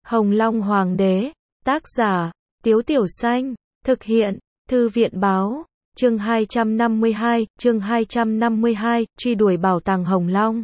Hồng Long Hoàng đế, tác giả, Tiếu Tiểu Xanh, thực hiện, Thư viện báo, chương 252, truy đuổi bảo tàng Hồng Long.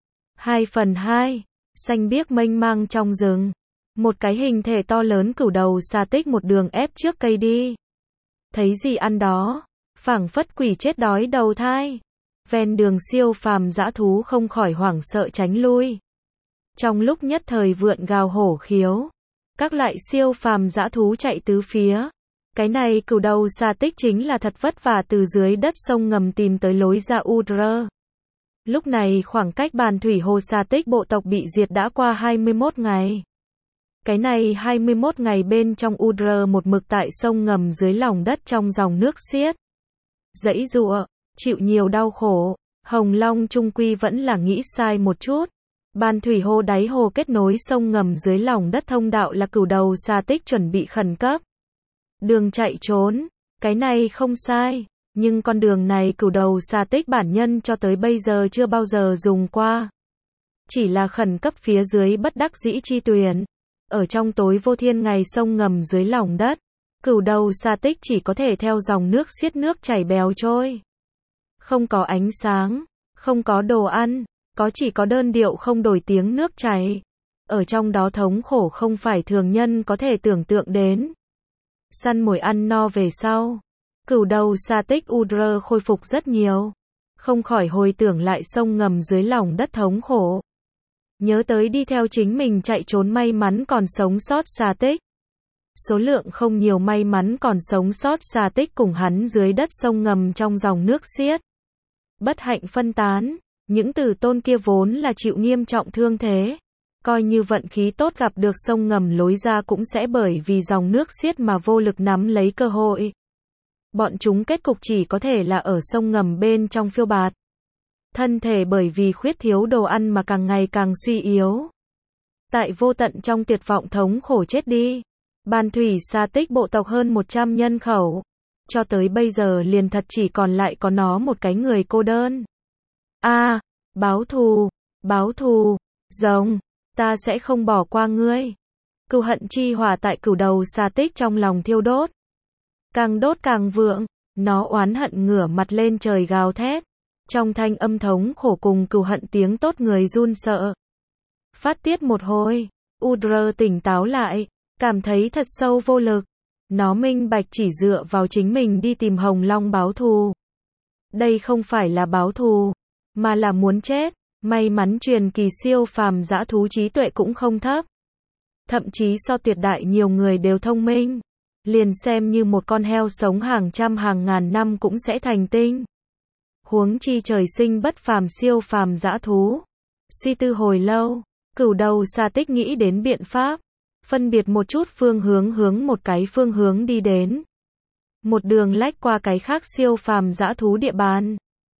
2/2, xanh biếc mênh mang trong rừng. Một cái hình thể to lớn cửu đầu xà tích một đường ép trước cây đi. Thấy gì ăn đó, phảng phất quỷ chết đói đầu thai. Ven đường siêu phàm dã thú không khỏi hoảng sợ tránh lui. Trong lúc nhất thời vượn gào hổ khiếu, các loại siêu phàm dã thú chạy tứ phía. Cái này cửu đầu xà tích chính là thật vất vả từ dưới đất sông ngầm tìm tới lối ra Udra. Lúc này khoảng cách Bàn Thủy Hồ xà tích bộ tộc bị diệt đã qua 21 ngày. Cái này 21 ngày bên trong Udra một mực tại sông ngầm dưới lòng đất trong dòng nước xiết. Giãy giụa, chịu nhiều đau khổ, Hồng Long trung quy vẫn là nghĩ sai một chút. Bàn Thủy Hồ đáy hồ kết nối sông ngầm dưới lòng đất thông đạo là cửu đầu xà tích chuẩn bị khẩn cấp. Đường chạy trốn, cái này không sai, nhưng con đường này cửu đầu xà tích bản nhân cho tới bây giờ chưa bao giờ dùng qua. Chỉ là khẩn cấp phía dưới bất đắc dĩ chi tuyển. Ở trong tối vô thiên ngày sông ngầm dưới lòng đất, cửu đầu xà tích chỉ có thể theo dòng nước xiết nước chảy bèo trôi. Không có ánh sáng, không có đồ ăn, chỉ có đơn điệu không đổi tiếng nước chảy. Ở trong đó thống khổ không phải thường nhân có thể tưởng tượng đến. Săn mồi ăn no về sau, cửu đầu xà tích Udra khôi phục rất nhiều. Không khỏi hồi tưởng lại sông ngầm dưới lòng đất thống khổ. Nhớ tới đi theo chính mình chạy trốn may mắn còn sống sót xà tích. Số lượng không nhiều may mắn còn sống sót xà tích cùng hắn dưới đất sông ngầm trong dòng nước xiết. Bất hạnh phân tán, những tử tôn kia vốn là chịu nghiêm trọng thương thế. Coi như vận khí tốt gặp được sông ngầm lối ra cũng sẽ bởi vì dòng nước xiết mà vô lực nắm lấy cơ hội. Bọn chúng kết cục chỉ có thể là ở sông ngầm bên trong phiêu bạt. Thân thể bởi vì khuyết thiếu đồ ăn mà càng ngày càng suy yếu. Tại vô tận trong tuyệt vọng thống khổ chết đi. Bàn Thủy xà tích bộ tộc hơn 100 nhân khẩu. Cho tới bây giờ liền thật chỉ còn lại có nó một cái người cô đơn. Báo thù, rồng, ta sẽ không bỏ qua ngươi. Cừu hận chi hỏa tại cửu đầu xà tích trong lòng thiêu đốt. Càng đốt càng vượng, nó oán hận ngửa mặt lên trời gào thét. Trong thanh âm thống khổ cùng cừu hận tiếng tốt người run sợ. Phát tiết một hồi, Udra tỉnh táo lại, cảm thấy thật sâu vô lực. Nó minh bạch chỉ dựa vào chính mình đi tìm Hồng Long báo thù. Đây không phải là báo thù, mà là muốn chết. May mắn truyền kỳ siêu phàm dã thú trí tuệ cũng không thấp. Thậm chí so tuyệt đại nhiều người đều thông minh. Liền xem như một con heo sống hàng trăm hàng ngàn năm cũng sẽ thành tinh. Huống chi trời sinh bất phàm siêu phàm dã thú. Suy tư hồi lâu, cửu đầu xà tích nghĩ đến biện pháp. Phân biệt một chút phương hướng một cái phương hướng đi đến. Một đường lách qua cái khác siêu phàm dã thú địa bàn.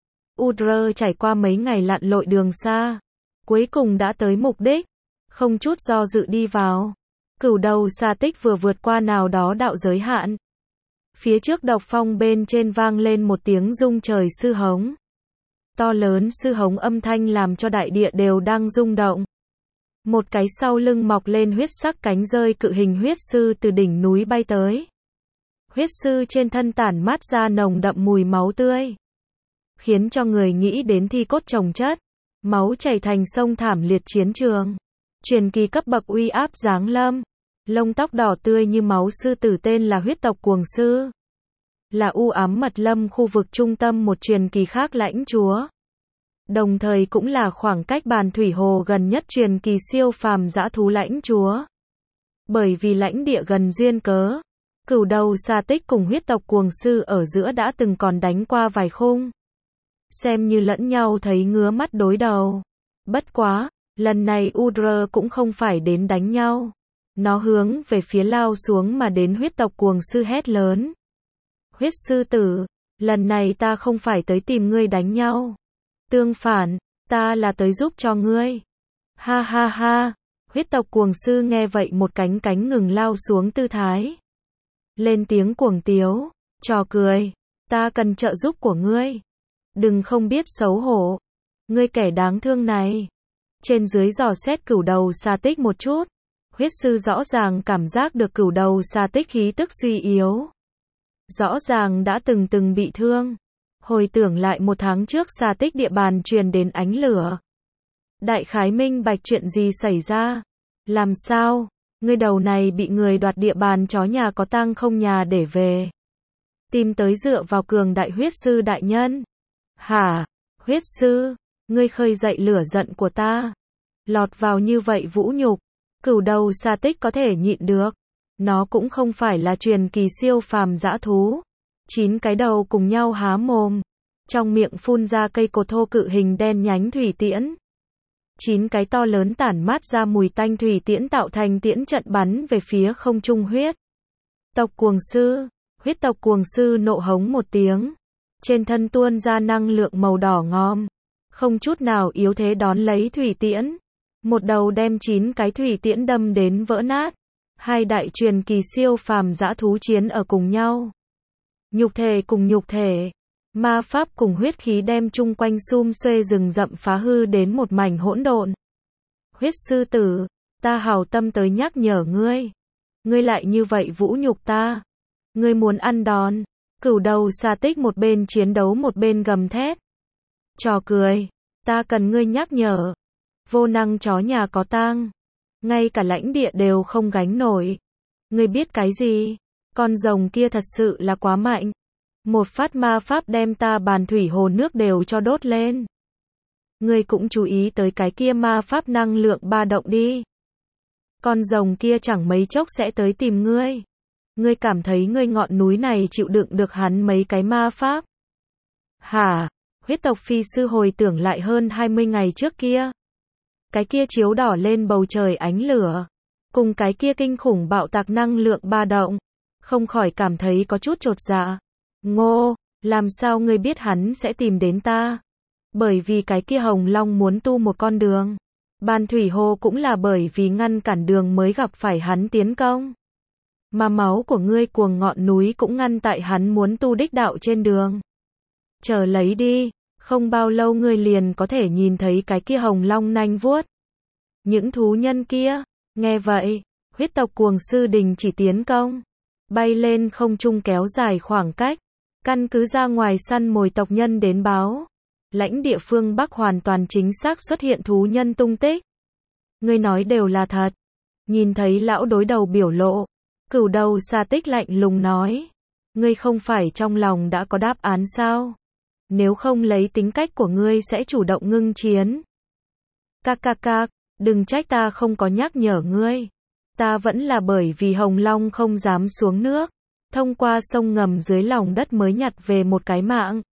Udra trải qua mấy ngày lặn lội đường xa. Cuối cùng đã tới mục đích. Không chút do dự đi vào. Cửu đầu xà tích vừa vượt qua nào đó đạo giới hạn. Phía trước độc phong bên trên vang lên một tiếng rung trời sư hống. To lớn sư hống âm thanh làm cho đại địa đều đang rung động. Một cái sau lưng mọc lên huyết sắc cánh rơi cự hình huyết sư từ đỉnh núi bay tới. Huyết sư trên thân tản mát ra nồng đậm mùi máu tươi. Khiến cho người nghĩ đến thi cốt chồng chất. Máu chảy thành sông thảm liệt chiến trường. Truyền kỳ cấp bậc uy áp giáng lâm. Lông tóc đỏ tươi như máu sư tử tên là huyết tộc cuồng sư. Là u ám mật lâm khu vực trung tâm một truyền kỳ khác lãnh chúa. Đồng thời cũng là khoảng cách Bàn Thủy Hồ gần nhất truyền kỳ siêu phàm dã thú lãnh chúa. Bởi vì lãnh địa gần duyên cớ, cửu đầu xà tích cùng huyết tộc cuồng sư ở giữa đã từng còn đánh qua vài khung. Xem như lẫn nhau thấy ngứa mắt đối đầu. Bất quá, lần này Udra cũng không phải đến đánh nhau. Nó hướng về phía lao xuống mà đến huyết tộc cuồng sư hét lớn. Huyết sư tử, lần này ta không phải tới tìm ngươi đánh nhau. Tương phản, ta là tới giúp cho ngươi. Ha ha ha, huyết tộc cuồng sư nghe vậy một cánh cánh ngừng lao xuống tư thái. Lên tiếng cuồng tiếu, trò cười, ta cần trợ giúp của ngươi. Đừng không biết xấu hổ. Ngươi kẻ đáng thương này. Trên dưới dò xét cửu đầu xà tích một chút. Huyết sư rõ ràng cảm giác được cửu đầu xà tích khí tức suy yếu. Rõ ràng đã từng bị thương. Hồi tưởng lại 1 tháng trước xà tích địa bàn truyền đến ánh lửa. Đại khái minh bạch chuyện gì xảy ra. Làm sao? Ngươi đầu này bị người đoạt địa bàn, chó nhà có tang không nhà để về. Tìm tới dựa vào cường đại huyết sư đại nhân. Hả? Huyết sư? Ngươi khơi dậy lửa giận của ta. Lọt vào như vậy vũ nhục. Cửu đầu xà tích có thể nhịn được. Nó cũng không phải là truyền kỳ siêu phàm dã thú. 9 cái đầu cùng nhau há mồm. Trong miệng phun ra cây cột thô cự hình đen nhánh thủy tiễn. 9 cái to lớn tản mát ra mùi tanh thủy tiễn tạo thành tiễn trận bắn về phía không trung huyết tộc cuồng sư. Huyết tộc cuồng sư nộ hống một tiếng. Trên thân tuôn ra năng lượng màu đỏ ngòm. Không chút nào yếu thế đón lấy thủy tiễn. Một đầu đem 9 cái thủy tiễn đâm đến vỡ nát. 2 đại truyền kỳ siêu phàm dã thú chiến ở cùng nhau. Nhục thể cùng nhục thể. Ma pháp cùng huyết khí đem chung quanh sum xuê rừng rậm phá hư đến một mảnh hỗn độn. Huyết sư tử, ta hảo tâm tới nhắc nhở ngươi. Ngươi lại như vậy vũ nhục ta. Ngươi muốn ăn đòn. Cửu đầu xà tích một bên chiến đấu một bên gầm thét. Trò cười, ta cần ngươi nhắc nhở. Vô năng chó nhà có tang. Ngay cả lãnh địa đều không gánh nổi. Ngươi biết cái gì? Con rồng kia thật sự là quá mạnh. Một phát ma pháp đem ta bàn thủy hồ nước đều cho đốt lên. Ngươi cũng chú ý tới cái kia ma pháp năng lượng ba động đi. Con rồng kia chẳng mấy chốc sẽ tới tìm ngươi. Ngươi cảm thấy ngươi ngọn núi này chịu đựng được hắn mấy cái ma pháp? Hả? Huyết tộc phi sư hồi tưởng lại hơn 20 ngày trước kia. Cái kia chiếu đỏ lên bầu trời ánh lửa. Cùng cái kia kinh khủng bạo tạc năng lượng ba động. Không khỏi cảm thấy có chút chột dạ. Ngô, làm sao ngươi biết hắn sẽ tìm đến ta? Bởi vì cái kia hồng long muốn tu một con đường. Bàn thủy hồ cũng là bởi vì ngăn cản đường mới gặp phải hắn tiến công. Mà máu của ngươi cuồng ngọn núi cũng ngăn tại hắn muốn tu đích đạo trên đường. Chờ lấy đi, không bao lâu ngươi liền có thể nhìn thấy cái kia hồng long nanh vuốt. Những thú nhân kia, nghe vậy, huyết tộc cuồng sư đình chỉ tiến công. Bay lên không trung kéo dài khoảng cách. Căn cứ ra ngoài săn mồi tộc nhân đến báo. Lãnh địa phương Bắc hoàn toàn chính xác xuất hiện thú nhân tung tích. Ngươi nói đều là thật. Nhìn thấy lão đối đầu biểu lộ. Cửu đầu xà tích lạnh lùng nói. Ngươi không phải trong lòng đã có đáp án sao? Nếu không lấy tính cách của ngươi sẽ chủ động ngưng chiến. Cạc, đừng trách ta không có nhắc nhở ngươi. Ta vẫn là bởi vì hồng long không dám xuống nước. Thông qua sông ngầm dưới lòng đất mới nhặt về một cái mạng.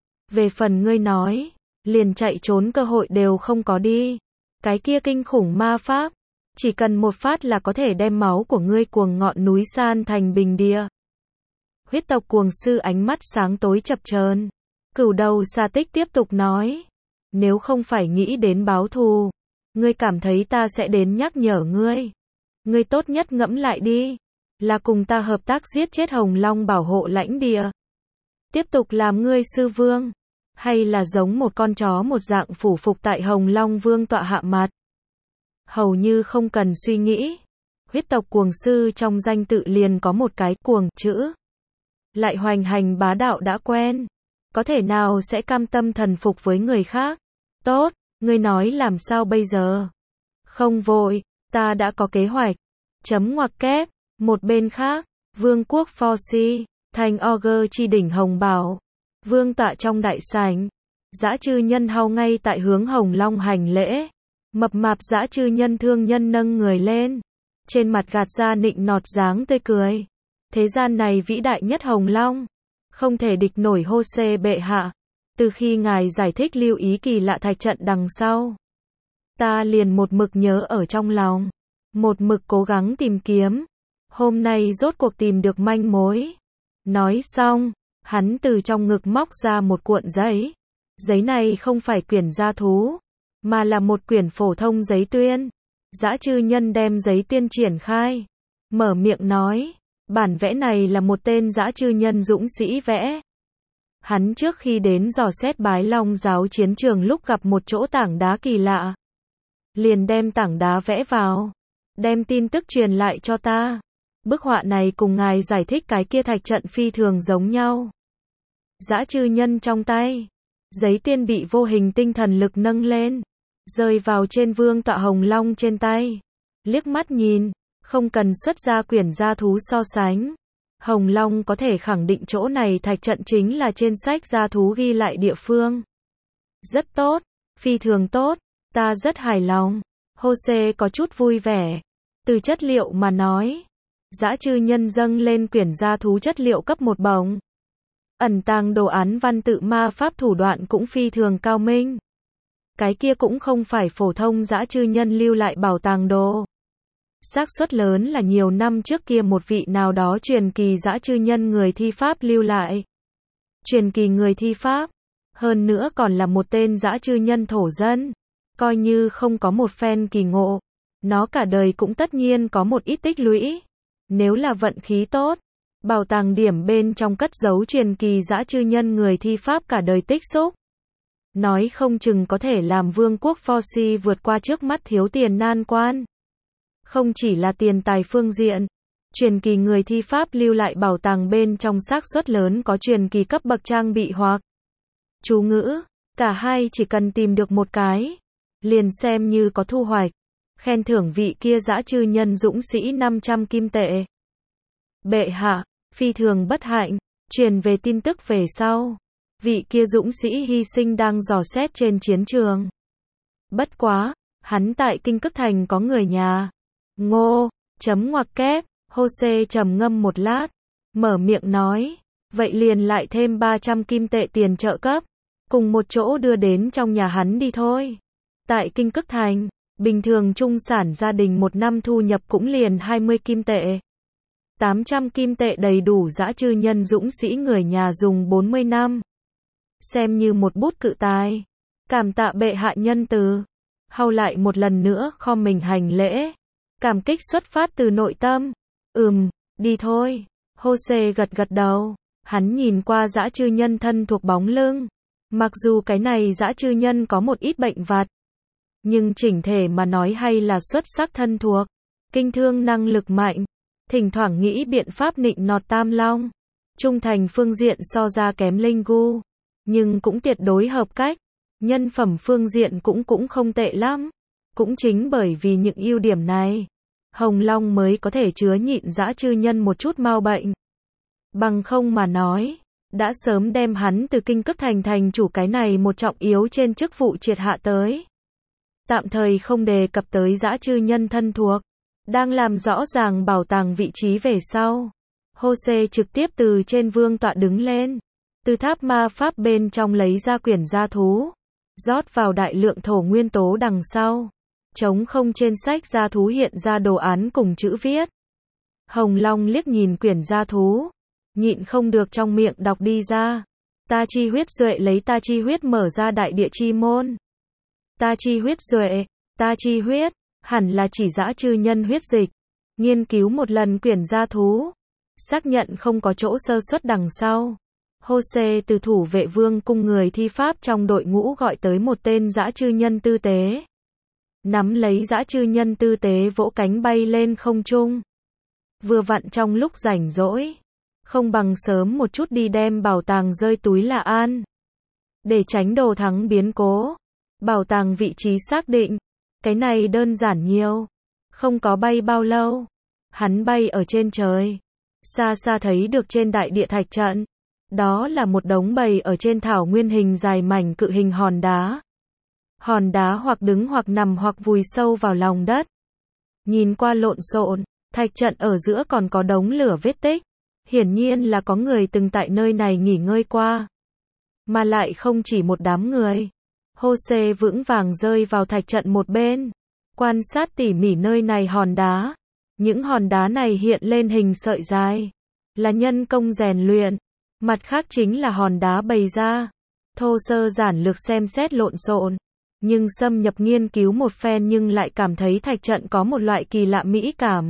Về phần ngươi nói, liền chạy trốn cơ hội đều không có đi. Cái kia kinh khủng ma pháp, chỉ cần một phát là có thể đem máu của ngươi cuồng ngọn núi san thành bình địa. Huyết tộc cuồng sư ánh mắt sáng tối chập chờn. Cửu đầu xà tích tiếp tục nói. Nếu không phải nghĩ đến báo thù, ngươi cảm thấy ta sẽ đến nhắc nhở ngươi. Ngươi tốt nhất ngẫm lại đi. Là cùng ta hợp tác giết chết hồng long bảo hộ lãnh địa. Tiếp tục làm ngươi sư vương. Hay là giống một con chó một dạng phủ phục tại hồng long vương tọa hạ mặt. Hầu như không cần suy nghĩ. Huyết tộc cuồng sư trong danh tự liền có một cái cuồng chữ. Lại hoành hành bá đạo đã quen. Có thể nào sẽ cam tâm thần phục với người khác? Tốt, ngươi nói làm sao bây giờ? Không vội, ta đã có kế hoạch. Chấm ngoặc kép. Một bên khác, vương quốc Forsi, thành Augur chi đỉnh hồng bảo. Vương tọa trong đại sảnh. Dã chư nhân hau ngay tại hướng hồng long hành lễ. Mập mạp dã chư nhân thương nhân nâng người lên. Trên mặt gạt ra nịnh nọt dáng tươi cười. Thế gian này vĩ đại nhất hồng long. Không thể địch nổi Hô-xê bệ hạ. Từ khi ngài giải thích lưu ý kỳ lạ thạch trận đằng sau. Ta liền một mực nhớ ở trong lòng. Một mực cố gắng tìm kiếm. Hôm nay rốt cuộc tìm được manh mối. Nói xong, hắn từ trong ngực móc ra một cuộn giấy. Giấy này không phải quyển gia thú, mà là một quyển phổ thông giấy tuyên. Dã chư nhân đem giấy tuyên triển khai. Mở miệng nói, bản vẽ này là một tên dã chư nhân dũng sĩ vẽ. Hắn trước khi đến dò xét Bái Long giáo chiến trường lúc gặp một chỗ tảng đá kỳ lạ. Liền đem tảng đá vẽ vào. đem tin tức truyền lại cho ta. Bức họa này cùng ngài giải thích cái kia thạch trận phi thường giống nhau. Dã chư nhân trong tay. Giấy tiên bị vô hình tinh thần lực nâng lên. Rơi vào trên vương tọa Hồng Long trên tay. Liếc mắt nhìn. Không cần xuất ra quyển gia thú so sánh. Hồng Long có thể khẳng định chỗ này thạch trận chính là trên sách gia thú ghi lại địa phương. Rất tốt. Phi thường tốt. Ta rất hài lòng. Jose có chút vui vẻ. Từ chất liệu mà nói. Dã chư nhân dâng lên quyển gia thú chất liệu cấp 1 bổng. Ẩn tàng đồ án văn tự ma pháp thủ đoạn cũng phi thường cao minh. Cái kia cũng không phải phổ thông dã chư nhân lưu lại bảo tàng đồ. Xác suất lớn là nhiều năm trước kia một vị nào đó truyền kỳ dã chư nhân người thi pháp lưu lại. Truyền kỳ người thi pháp. Hơn nữa còn là một tên dã chư nhân thổ dân. Coi như không có một phen kỳ ngộ. Nó cả đời cũng tất nhiên có một ít tích lũy. Nếu là vận khí tốt. Bảo tàng điểm bên trong cất giấu truyền kỳ dã chư nhân người thi pháp cả đời tích xúc. Nói không chừng có thể làm vương quốc Forsi vượt qua trước mắt thiếu tiền nan quan. Không chỉ là tiền tài phương diện. Truyền kỳ người thi pháp lưu lại bảo tàng bên trong xác suất lớn có truyền kỳ cấp bậc trang bị hoặc chú ngữ. Cả hai chỉ cần tìm được một cái. Liền xem như có thu hoạch. Khen thưởng vị kia dã chư nhân dũng sĩ 500 kim tệ. Bệ hạ, phi thường bất hạnh, truyền về tin tức về sau. Vị kia dũng sĩ hy sinh đang dò xét trên chiến trường. Bất quá, hắn tại Kinh Cức Thành có người nhà. Ngô, chấm ngoặc kép, Jose trầm ngâm một lát, mở miệng nói, vậy liền lại thêm 300 kim tệ tiền trợ cấp, cùng một chỗ đưa đến trong nhà hắn đi thôi. Tại Kinh Cức Thành, bình thường trung sản gia đình một năm thu nhập cũng liền 20 kim tệ. 800 kim tệ đầy đủ dã chư nhân dũng sĩ người nhà dùng 40 năm. Xem như một bút cự tài. Cảm tạ bệ hạ nhân từ. Hầu lại một lần nữa khom mình hành lễ. Cảm kích xuất phát từ nội tâm. Đi thôi. Jose gật gật đầu. Hắn nhìn qua dã chư nhân thân thuộc bóng lưng. Mặc dù cái này dã chư nhân có một ít bệnh vặt. Nhưng chỉnh thể mà nói hay là xuất sắc thân thuộc. Kinh thương năng lực mạnh. Thỉnh thoảng nghĩ biện pháp nịnh nọt Tam Long. Trung thành phương diện so ra kém Linh Gu. Nhưng cũng tuyệt đối hợp cách. Nhân phẩm phương diện cũng không tệ lắm. Cũng chính bởi vì những ưu điểm này. Hồng Long mới có thể chứa nhịn dã chư nhân một chút mau bệnh. Bằng không mà nói. Đã sớm đem hắn từ Kinh Cức Thành thành chủ cái này một trọng yếu trên chức vụ triệt hạ tới. Tạm thời không đề cập tới dã chư nhân thân thuộc. Đang làm rõ ràng bảo tàng vị trí về sau. Jose trực tiếp từ trên vương tọa đứng lên. Từ tháp ma pháp bên trong lấy ra quyển gia thú. Rót vào đại lượng thổ nguyên tố đằng sau. Trống không trên sách gia thú hiện ra đồ án cùng chữ viết. Hồng Long liếc nhìn quyển gia thú. Nhịn không được trong miệng đọc đi ra. Ta chi huyết duệ lấy ta chi huyết mở ra đại địa chi môn. Ta chi huyết duệ, ta chi huyết. Hẳn là chỉ dã chư nhân huyết dịch. Nghiên cứu một lần quyển gia thú. Xác nhận không có chỗ sơ suất đằng sau. Jose từ thủ vệ vương cung người thi pháp trong đội ngũ gọi tới một tên dã chư nhân tư tế. Nắm lấy dã chư nhân tư tế vỗ cánh bay lên không trung. Vừa vặn trong lúc rảnh rỗi. Không bằng sớm một chút đi đem bảo tàng rơi túi là an. Để tránh đồ thắng biến cố. Bảo tàng vị trí xác định. Cái này đơn giản nhiều. Không có bay bao lâu. Hắn bay ở trên trời. Xa xa thấy được trên đại địa thạch trận. Đó là một đống bầy ở trên thảo nguyên hình dài mảnh cự hình hòn đá. Hòn đá hoặc đứng hoặc nằm hoặc vùi sâu vào lòng đất. Nhìn qua lộn xộn, thạch trận ở giữa còn có đống lửa vết tích. Hiển nhiên là có người từng tại nơi này nghỉ ngơi qua. Mà lại không chỉ một đám người. Jose vững vàng rơi vào thạch trận một bên. Quan sát tỉ mỉ nơi này hòn đá. Những hòn đá này hiện lên hình sợi dài. Là nhân công rèn luyện. Mặt khác chính là hòn đá bày ra. Thô sơ giản lược xem xét lộn xộn. Nhưng xâm nhập nghiên cứu một phen nhưng lại cảm thấy thạch trận có một loại kỳ lạ mỹ cảm.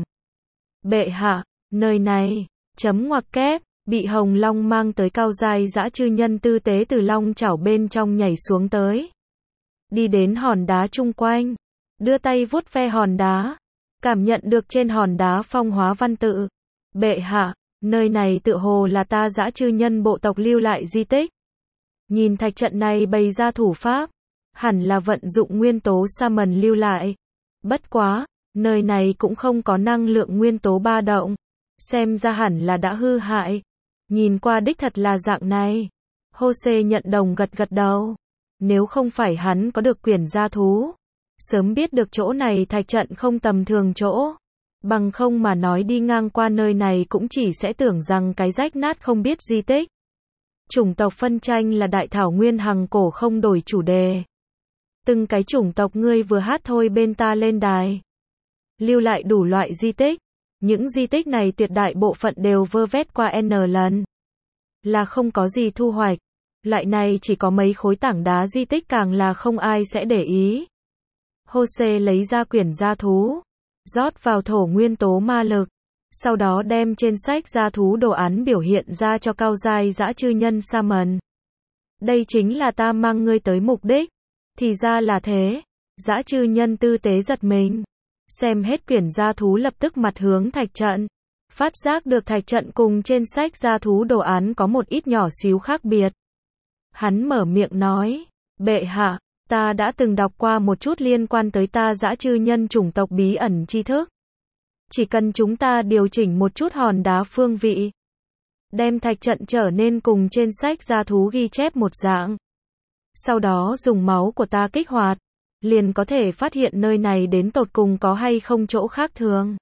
Bệ hạ, nơi này, chấm ngoặc kép, bị Hồng Long mang tới cao giai dã chư nhân tư tế từ long chảo bên trong nhảy xuống tới. Đi đến hòn đá chung quanh. Đưa tay vuốt ve hòn đá. cảm nhận được trên hòn đá phong hóa văn tự. Bệ hạ, nơi này tựa hồ là ta dã chư nhân bộ tộc lưu lại di tích. Nhìn thạch trận này bày ra thủ pháp, hẳn là vận dụng nguyên tố sa mần lưu lại. Bất quá, nơi này cũng không có năng lượng nguyên tố ba động. Xem ra hẳn là đã hư hại. Nhìn qua đích thật là dạng này. Jose nhận đồng gật gật đầu. Nếu không phải hắn có được quyển gia thú, sớm biết được chỗ này thạch trận không tầm thường chỗ. Bằng không mà nói đi ngang qua nơi này cũng chỉ sẽ tưởng rằng cái rách nát không biết di tích. Chủng tộc phân tranh là đại thảo nguyên hằng cổ không đổi chủ đề. Từng cái chủng tộc ngươi vừa hát thôi bên ta lên đài. Lưu lại đủ loại di tích. Những di tích này tuyệt đại bộ phận đều vơ vét qua N lần. Là không có gì thu hoạch. Loại này chỉ có mấy khối tảng đá di tích càng là không ai sẽ để ý. Jose lấy ra quyển gia thú, rót vào thổ nguyên tố ma lực, sau đó đem trên sách gia thú đồ án biểu hiện ra cho cao giai dã chư nhân Shaman. Đây chính là ta mang ngươi tới mục đích. Thì ra là thế. Dã chư nhân tư tế giật mình. Xem hết quyển gia thú lập tức mặt hướng thạch trận. Phát giác được thạch trận cùng trên sách gia thú đồ án có một ít nhỏ xíu khác biệt. Hắn mở miệng nói, bệ hạ, ta đã từng đọc qua một chút liên quan tới ta dã chư nhân chủng tộc bí ẩn tri thức. Chỉ cần chúng ta điều chỉnh một chút hòn đá phương vị, đem thạch trận trở nên cùng trên sách gia thú ghi chép một dạng. Sau đó dùng máu của ta kích hoạt, liền có thể phát hiện nơi này đến tột cùng có hay không chỗ khác thường.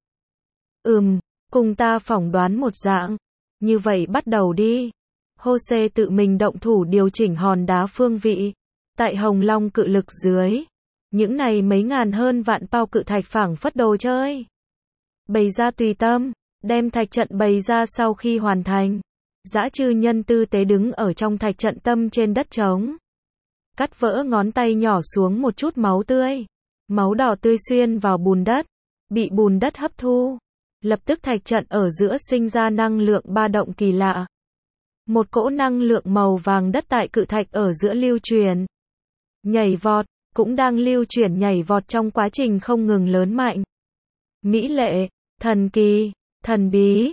Cùng ta phỏng đoán một dạng. Như vậy bắt đầu đi. Jose tự mình động thủ điều chỉnh hòn đá phương vị. Tại Hồng Long cự lực dưới, những này mấy ngàn hơn vạn bao cự thạch phảng phất đồ chơi. Bày ra tùy tâm, đem thạch trận bày ra sau khi hoàn thành. Dã chư nhân tư tế đứng ở trong thạch trận tâm trên đất trống. Cắt vỡ ngón tay nhỏ xuống một chút máu tươi. Máu đỏ tươi xuyên vào bùn đất, bị bùn đất hấp thu. Lập tức thạch trận ở giữa sinh ra năng lượng ba động kỳ lạ. Một cỗ năng lượng màu vàng đất tại cự thạch ở giữa lưu truyền. Nhảy vọt, cũng đang lưu chuyển nhảy vọt trong quá trình không ngừng lớn mạnh. Mỹ lệ, thần kỳ, thần bí,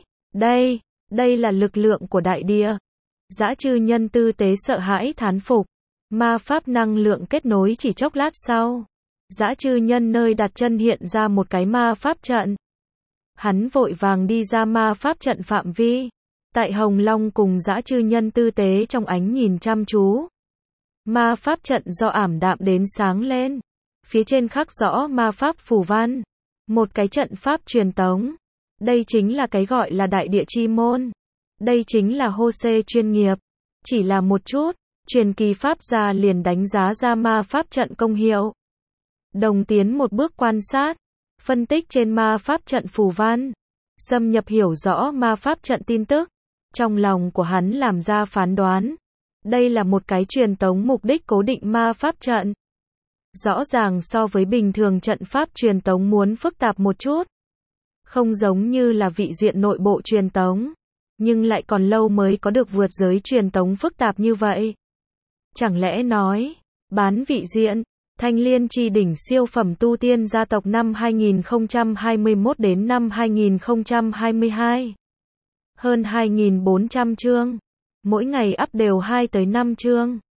đây là lực lượng của đại địa. Dã chư nhân tư tế sợ hãi thán phục. Ma pháp năng lượng kết nối chỉ chốc lát sau. Dã chư nhân nơi đặt chân hiện ra một cái ma pháp trận. Hắn vội vàng đi ra ma pháp trận phạm vi. Tại Hồng Long cùng dã chư nhân tư tế trong ánh nhìn chăm chú. Ma pháp trận do ảm đạm đến sáng lên. Phía trên khắc rõ ma pháp phù văn. Một cái trận pháp truyền tống. Đây chính là cái gọi là đại địa chi môn. Đây chính là Jose chuyên nghiệp. Chỉ là một chút, truyền kỳ pháp gia liền đánh giá ra ma pháp trận công hiệu. Đồng tiến một bước quan sát, phân tích trên ma pháp trận phù văn, xâm nhập hiểu rõ ma pháp trận tin tức. Trong lòng của hắn làm ra phán đoán. Đây là một cái truyền tống mục đích cố định ma pháp trận. Rõ ràng so với bình thường trận pháp truyền tống muốn phức tạp một chút. Không giống như là vị diện nội bộ truyền tống. Nhưng lại còn lâu mới có được vượt giới truyền tống phức tạp như vậy. Chẳng lẽ nói, bán vị diện, Thanh Liên Chi đỉnh siêu phẩm tu tiên gia tộc năm 2021 đến năm 2022. Hơn 2.400 chương. Mỗi ngày up đều 2 tới 5 chương.